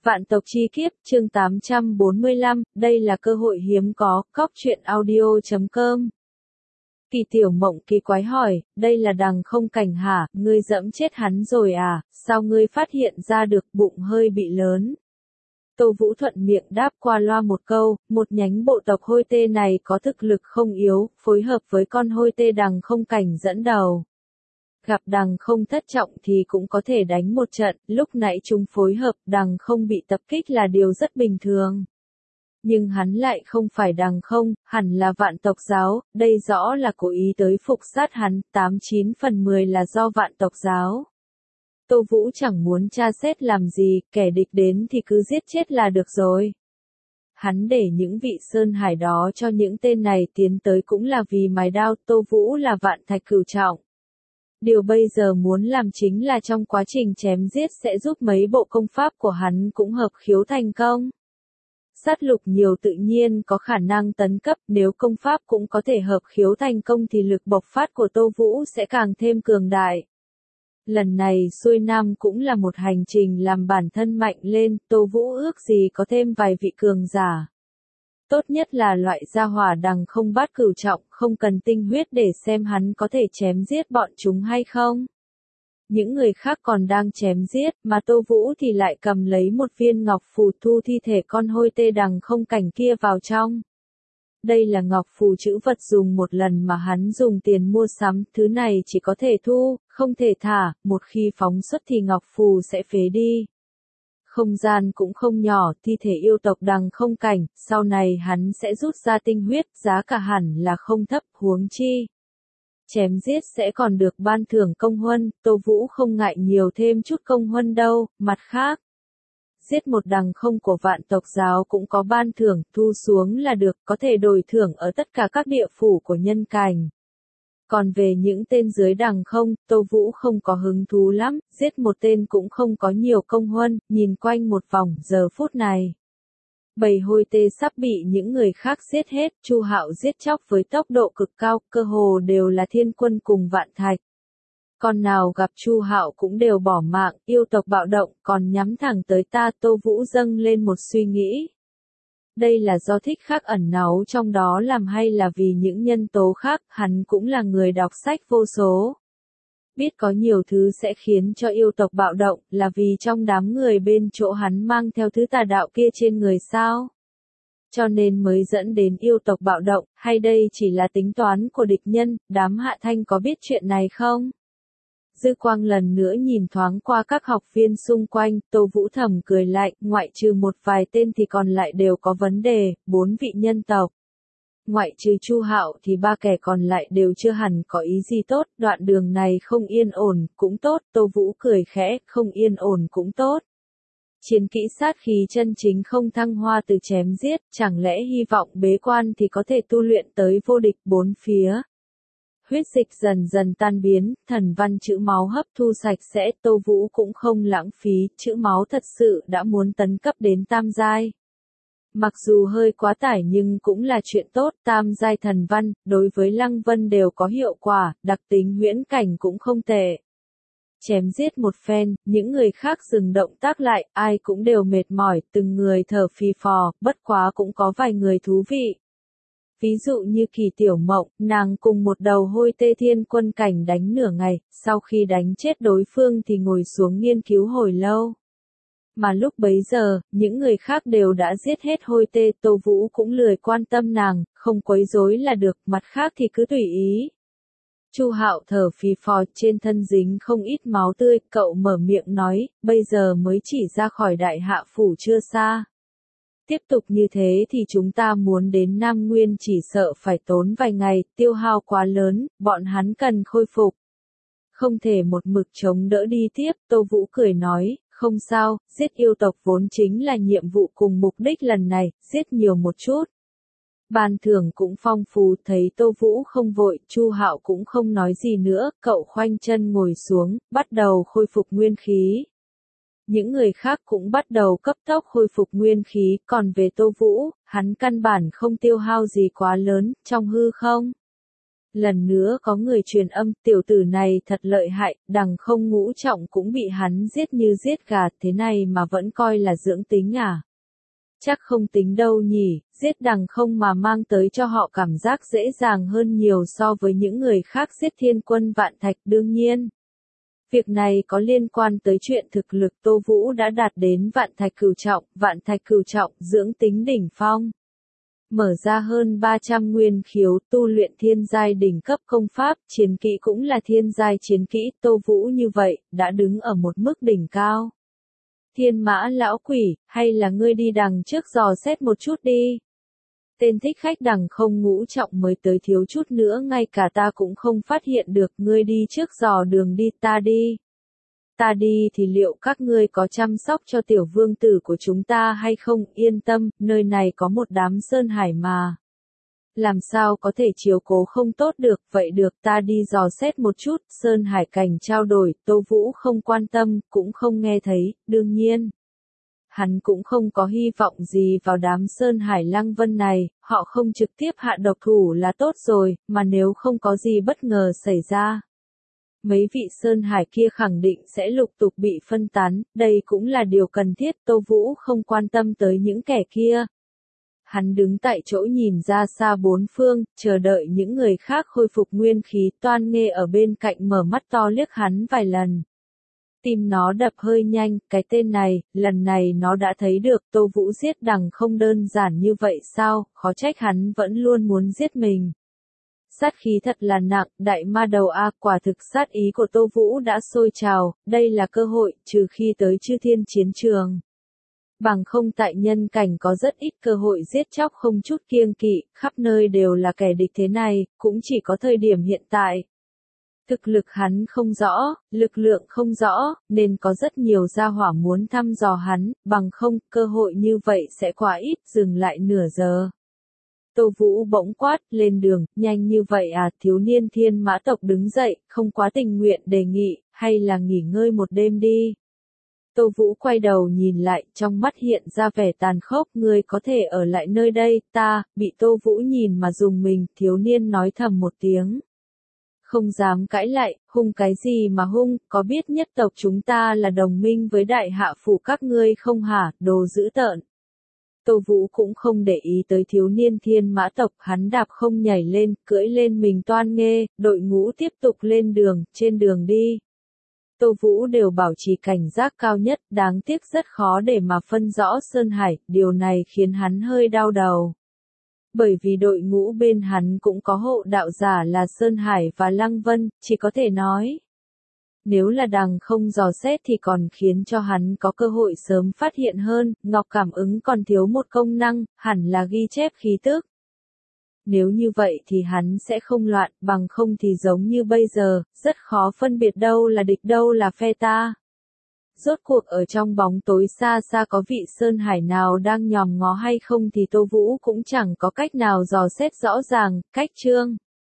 Vạn tộc chi kiếp, chương 845, đây là cơ hội hiếm có, cóc truyện audio.com. Kỳ Tiểu Mộng kỳ quái hỏi, đây là Đằng Không Cảnh hả, ngươi dẫm chết hắn rồi à, sao ngươi phát hiện ra được, bụng hơi bị lớn. Tô Vũ thuận miệng đáp qua loa một câu, một nhánh bộ tộc hôi tê này có thực lực không yếu, phối hợp với con hôi tê Đằng Không Cảnh dẫn đầu. Gặp Đằng Không thất trọng thì cũng có thể đánh một trận, lúc nãy chúng phối hợp Đằng Không bị tập kích là điều rất bình thường. Nhưng hắn lại không phải Đằng Không, hẳn là Vạn tộc giáo, đây rõ là cố ý tới phục sát hắn, 89 phần 10 là do Vạn tộc giáo. Tô Vũ chẳng muốn tra xét làm gì, kẻ địch đến thì cứ giết chết là được rồi. Hắn để những vị sơn hải đó cho những tên này tiến tới cũng là vì mài đao, Tô Vũ là Vạn thạch cửu trọng. Điều bây giờ muốn làm chính là trong quá trình chém giết sẽ giúp mấy bộ công pháp của hắn cũng hợp khiếu thành công. Sát lục nhiều tự nhiên có khả năng tấn cấp, nếu công pháp cũng có thể hợp khiếu thành công thì lực bộc phát của Tô Vũ sẽ càng thêm cường đại. Lần này xuôi nam cũng là một hành trình làm bản thân mạnh lên, Tô Vũ ước gì có thêm vài vị cường giả. Tốt nhất là loại gia hỏa Đằng Không bát cửu trọng, không cần tinh huyết để xem hắn có thể chém giết bọn chúng hay không. Những người khác còn đang chém giết, mà Tô Vũ thì lại cầm lấy một viên ngọc phù thu thi thể con hôi tê Đằng Không Cảnh kia vào trong. Đây là ngọc phù trữ vật dùng một lần mà hắn dùng tiền mua sắm, thứ này chỉ có thể thu, không thể thả, một khi phóng xuất thì ngọc phù sẽ phế đi. Không gian cũng không nhỏ, thi thể yêu tộc Đằng Không Cảnh, sau này hắn sẽ rút ra tinh huyết, giá cả hẳn là không thấp, huống chi. Chém giết sẽ còn được ban thưởng công huân, Tô Vũ không ngại nhiều thêm chút công huân đâu, mặt khác. Giết một Đằng Không của Vạn tộc giáo cũng có ban thưởng, thu xuống là được, có thể đổi thưởng ở tất cả các địa phủ của nhân cảnh. Còn về những tên dưới Đằng Không, Tô Vũ không có hứng thú lắm, giết một tên cũng không có nhiều công huân, nhìn quanh một vòng, giờ phút này. Bầy hôi tê sắp bị những người khác giết hết, Chu Hạo giết chóc với tốc độ cực cao, cơ hồ đều là thiên quân cùng Vạn thạch. Con nào gặp Chu Hạo cũng đều bỏ mạng, yêu tộc bạo động, còn nhắm thẳng tới ta, Tô Vũ dâng lên một suy nghĩ. Đây là do thích khắc ẩn náu trong đó làm hay là vì những nhân tố khác, hắn cũng là người đọc sách vô số. Biết có nhiều thứ sẽ khiến cho yêu tộc bạo động, là vì trong đám người bên chỗ hắn mang theo thứ tà đạo kia trên người sao? Cho nên mới dẫn đến yêu tộc bạo động, hay đây chỉ là tính toán của địch nhân, đám Hạ Thanh có biết chuyện này không? Dư quang lần nữa nhìn thoáng qua các học viên xung quanh, Tô Vũ thầm cười lạnh, ngoại trừ một vài tên thì còn lại đều có vấn đề, 4 vị nhân tộc. Ngoại trừ Chu Hạo thì 3 kẻ còn lại đều chưa hẳn có ý gì tốt, đoạn đường này không yên ổn, cũng tốt, Tô Vũ cười khẽ, không yên ổn cũng tốt. Chiến kỹ sát khí chân chính không thăng hoa từ chém giết, chẳng lẽ hy vọng bế quan thì có thể tu luyện tới vô địch bốn phía. Huyết dịch dần dần tan biến, thần văn chữ máu hấp thu sạch sẽ, Tô Vũ cũng không lãng phí, chữ máu thật sự đã muốn tấn cấp đến tam giai. Mặc dù hơi quá tải nhưng cũng là chuyện tốt, tam giai thần văn, đối với Lăng Vân đều có hiệu quả, đặc tính huyễn cảnh cũng không tệ. Chém giết một phen, những người khác dừng động tác lại, ai cũng đều mệt mỏi, từng người thở phì phò, bất quá cũng có vài người thú vị. Ví dụ như Kỳ Tiểu Mộng, nàng cùng một đầu hôi tê thiên quân cảnh đánh nửa ngày, sau khi đánh chết đối phương thì ngồi xuống nghiên cứu hồi lâu. Mà lúc bấy giờ, những người khác đều đã giết hết hôi tê, Tô Vũ cũng lười quan tâm nàng, không quấy rối là được, mặt khác thì cứ tùy ý. Chu Hạo thở phì phò, trên thân dính không ít máu tươi, cậu mở miệng nói, bây giờ mới chỉ ra khỏi Đại Hạ phủ chưa xa. Tiếp tục như thế thì chúng ta muốn đến Nam Nguyên chỉ sợ phải tốn vài ngày, tiêu hao quá lớn, bọn hắn cần khôi phục. Không thể một mực chống đỡ đi tiếp, Tô Vũ cười nói, không sao, giết yêu tộc vốn chính là nhiệm vụ cùng mục đích lần này, giết nhiều một chút. Ban thưởng cũng phong phú, thấy Tô Vũ không vội, Chu Hạo cũng không nói gì nữa, cậu khoanh chân ngồi xuống, bắt đầu khôi phục nguyên khí. Những người khác cũng bắt đầu cấp tốc khôi phục nguyên khí, còn về Tô Vũ, hắn căn bản không tiêu hao gì quá lớn, trong hư không. Lần nữa có người truyền âm, tiểu tử này thật lợi hại, đằng không ngũ trọng cũng bị hắn giết như giết gà, thế này mà vẫn coi là dưỡng tính à? Chắc không tính đâu nhỉ, giết đằng không mà mang tới cho họ cảm giác dễ dàng hơn nhiều so với những người khác giết thiên quân vạn thạch đương nhiên. Việc này có liên quan tới chuyện thực lực Tô Vũ đã đạt đến vạn thạch cửu trọng, dưỡng tính đỉnh phong. Mở ra hơn 300 nguyên khiếu, tu luyện thiên giai đỉnh cấp công pháp, chiến kỹ cũng là thiên giai chiến kỹ, Tô Vũ như vậy, đã đứng ở một mức đỉnh cao. Thiên Mã lão quỷ, hay là ngươi đi đằng trước dò xét một chút đi. Tên thích khách đằng không ngũ trọng mới tới thiếu chút nữa ngay cả ta cũng không phát hiện được, ngươi đi trước dò đường đi, ta đi. Ta đi thì liệu các ngươi có chăm sóc cho tiểu vương tử của chúng ta hay không? Yên tâm, nơi này có một đám sơn hải mà. Làm sao có thể chiếu cố không tốt được, vậy được ta đi dò xét một chút, sơn hải cảnh trao đổi, Tô Vũ không quan tâm, cũng không nghe thấy, đương nhiên. Hắn cũng không có hy vọng gì vào đám sơn hải lăng vân này, họ không trực tiếp hạ độc thủ là tốt rồi, mà nếu không có gì bất ngờ xảy ra. Mấy vị sơn hải kia khẳng định sẽ lục tục bị phân tán, đây cũng là điều cần thiết, Tô Vũ không quan tâm tới những kẻ kia. Hắn đứng tại chỗ nhìn ra xa bốn phương, chờ đợi những người khác khôi phục nguyên khí, Toan Nghê ở bên cạnh mở mắt to liếc hắn vài lần. Tim nó đập hơi nhanh, cái tên này, lần này nó đã thấy được Tô Vũ giết đằng không đơn giản như vậy sao, khó trách hắn vẫn luôn muốn giết mình. Sát khí thật là nặng, đại ma đầu a, quả thực sát ý của Tô Vũ đã sôi trào, đây là cơ hội, trừ khi tới chư thiên chiến trường. Bằng không tại nhân cảnh có rất ít cơ hội giết chóc không chút kiêng kỵ, khắp nơi đều là kẻ địch thế này, cũng chỉ có thời điểm hiện tại. Thực lực hắn không rõ, lực lượng không rõ, nên có rất nhiều gia hỏa muốn thăm dò hắn, bằng không, cơ hội như vậy sẽ quá ít, dừng lại nửa giờ. Tô Vũ bỗng quát, lên đường, nhanh như vậy à, thiếu niên thiên mã tộc đứng dậy, không quá tình nguyện đề nghị, hay là nghỉ ngơi một đêm đi. Tô Vũ quay đầu nhìn lại, trong mắt hiện ra vẻ tàn khốc, ngươi có thể ở lại nơi đây, ta, bị Tô Vũ nhìn mà dùng mình, thiếu niên nói thầm một tiếng. Không dám cãi lại, hung cái gì mà hung, có biết nhất tộc chúng ta là đồng minh với đại hạ phủ các ngươi không hả, đồ dữ tợn. Tô Vũ cũng không để ý tới thiếu niên thiên mã tộc, hắn đạp không nhảy lên, cưỡi lên mình Toan Nghê, đội ngũ tiếp tục lên đường, trên đường đi. Tô Vũ đều bảo trì cảnh giác cao nhất, đáng tiếc rất khó để mà phân rõ sơn hải, điều này khiến hắn hơi đau đầu. Bởi vì đội ngũ bên hắn cũng có hộ đạo giả là Sơn Hải và Lăng Vân, chỉ có thể nói. Nếu là đằng không dò xét thì còn khiến cho hắn có cơ hội sớm phát hiện hơn, ngọc cảm ứng còn thiếu một công năng, hẳn là ghi chép khí tức. Nếu như vậy thì hắn sẽ không loạn, bằng không thì giống như bây giờ, rất khó phân biệt đâu là địch đâu là phe ta. Rốt cuộc ở trong bóng tối xa xa có vị sơn hải nào đang nhòm ngó hay không thì Tô Vũ cũng chẳng có cách nào dò xét rõ ràng, cách chương.